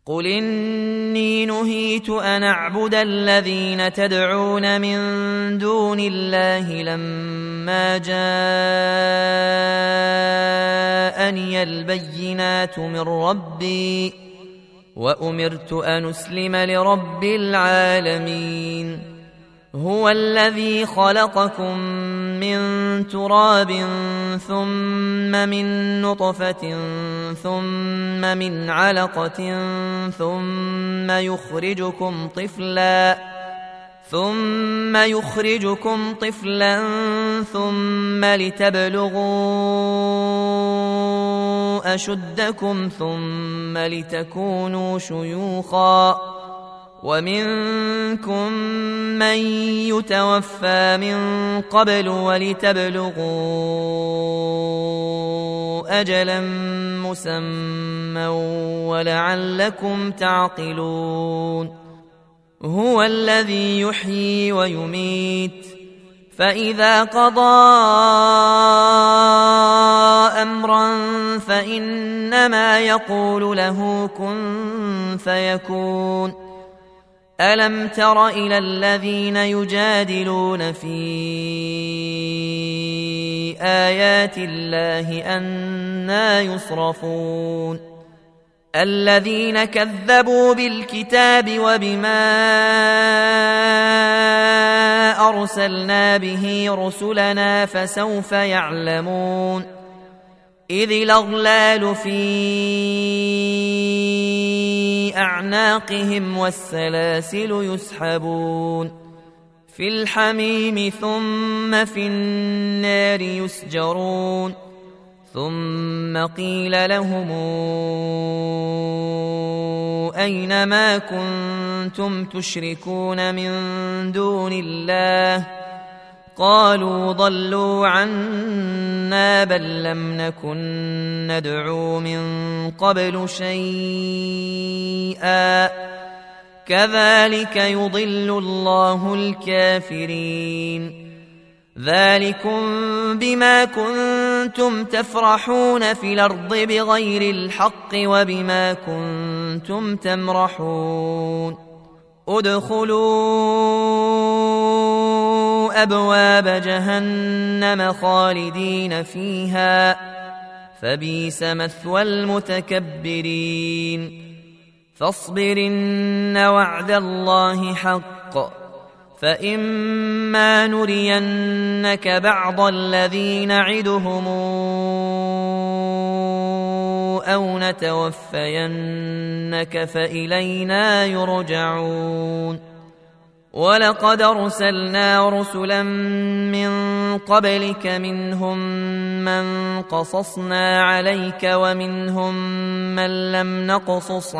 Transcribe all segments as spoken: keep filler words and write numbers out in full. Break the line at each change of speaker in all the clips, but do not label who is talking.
قل إني نهيت أن أعبد الذين تدعون من دون الله لما جاءني البينات من ربي وأمرت أن أسلم لرب العالمين. هو الذي خلقكم من تراب ثم من نطفة ثم من علقة ثم يخرجكم طفلا ثم يخرجكم طفلا ثم لتبلغوا أشدكم ثم لتكونوا شيوخا ومنكم من يتوفى من قبل ولتبلغوا أجلا مسمى ولعلكم تعقلون. هو الذي يحيي ويميت فإذا قضى أمرا فإنما يقول له كن فيكون. ألم تر إلى الذين يجادلون في آيات الله أنى يصرفون الذين كذبوا بالكتاب وبما أرسلنا به رسلنا فسوف يعلمون إذ الأغلال في أعناقهم والسلاسل يسحبون في الحميم ثم في النار يسجرون ثم قيل لهم أين ما كنتم تشركون من دون الله قالوا ضلوا عنا بل لم نكن ندعو من قبل شيئا كذلك يضل الله الكافرين. ذلكم بما كنتم تفرحون في الأرض بغير الحق وبما كنتم تمرحون. ادخلوا أبواب جهنم خالدين فيها فبئس مثوى المتكبرين. فاصبر إن وعد الله حق فإما نرينك بعض الذي نعدهم أو نتوفينك فإلينا يرجعون. ولقد أرسلنا رسلا من قبلك منهم من قصصنا عليك ومنهم من لم نقصص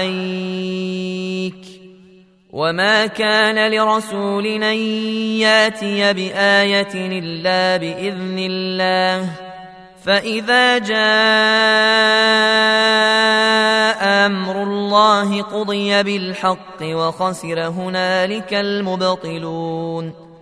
عليك وما كان لرسول أن ياتي بآية إلا بإذن الله فإذا جاء أمر الله قضي بالحق وخسر هنالك المبطلون.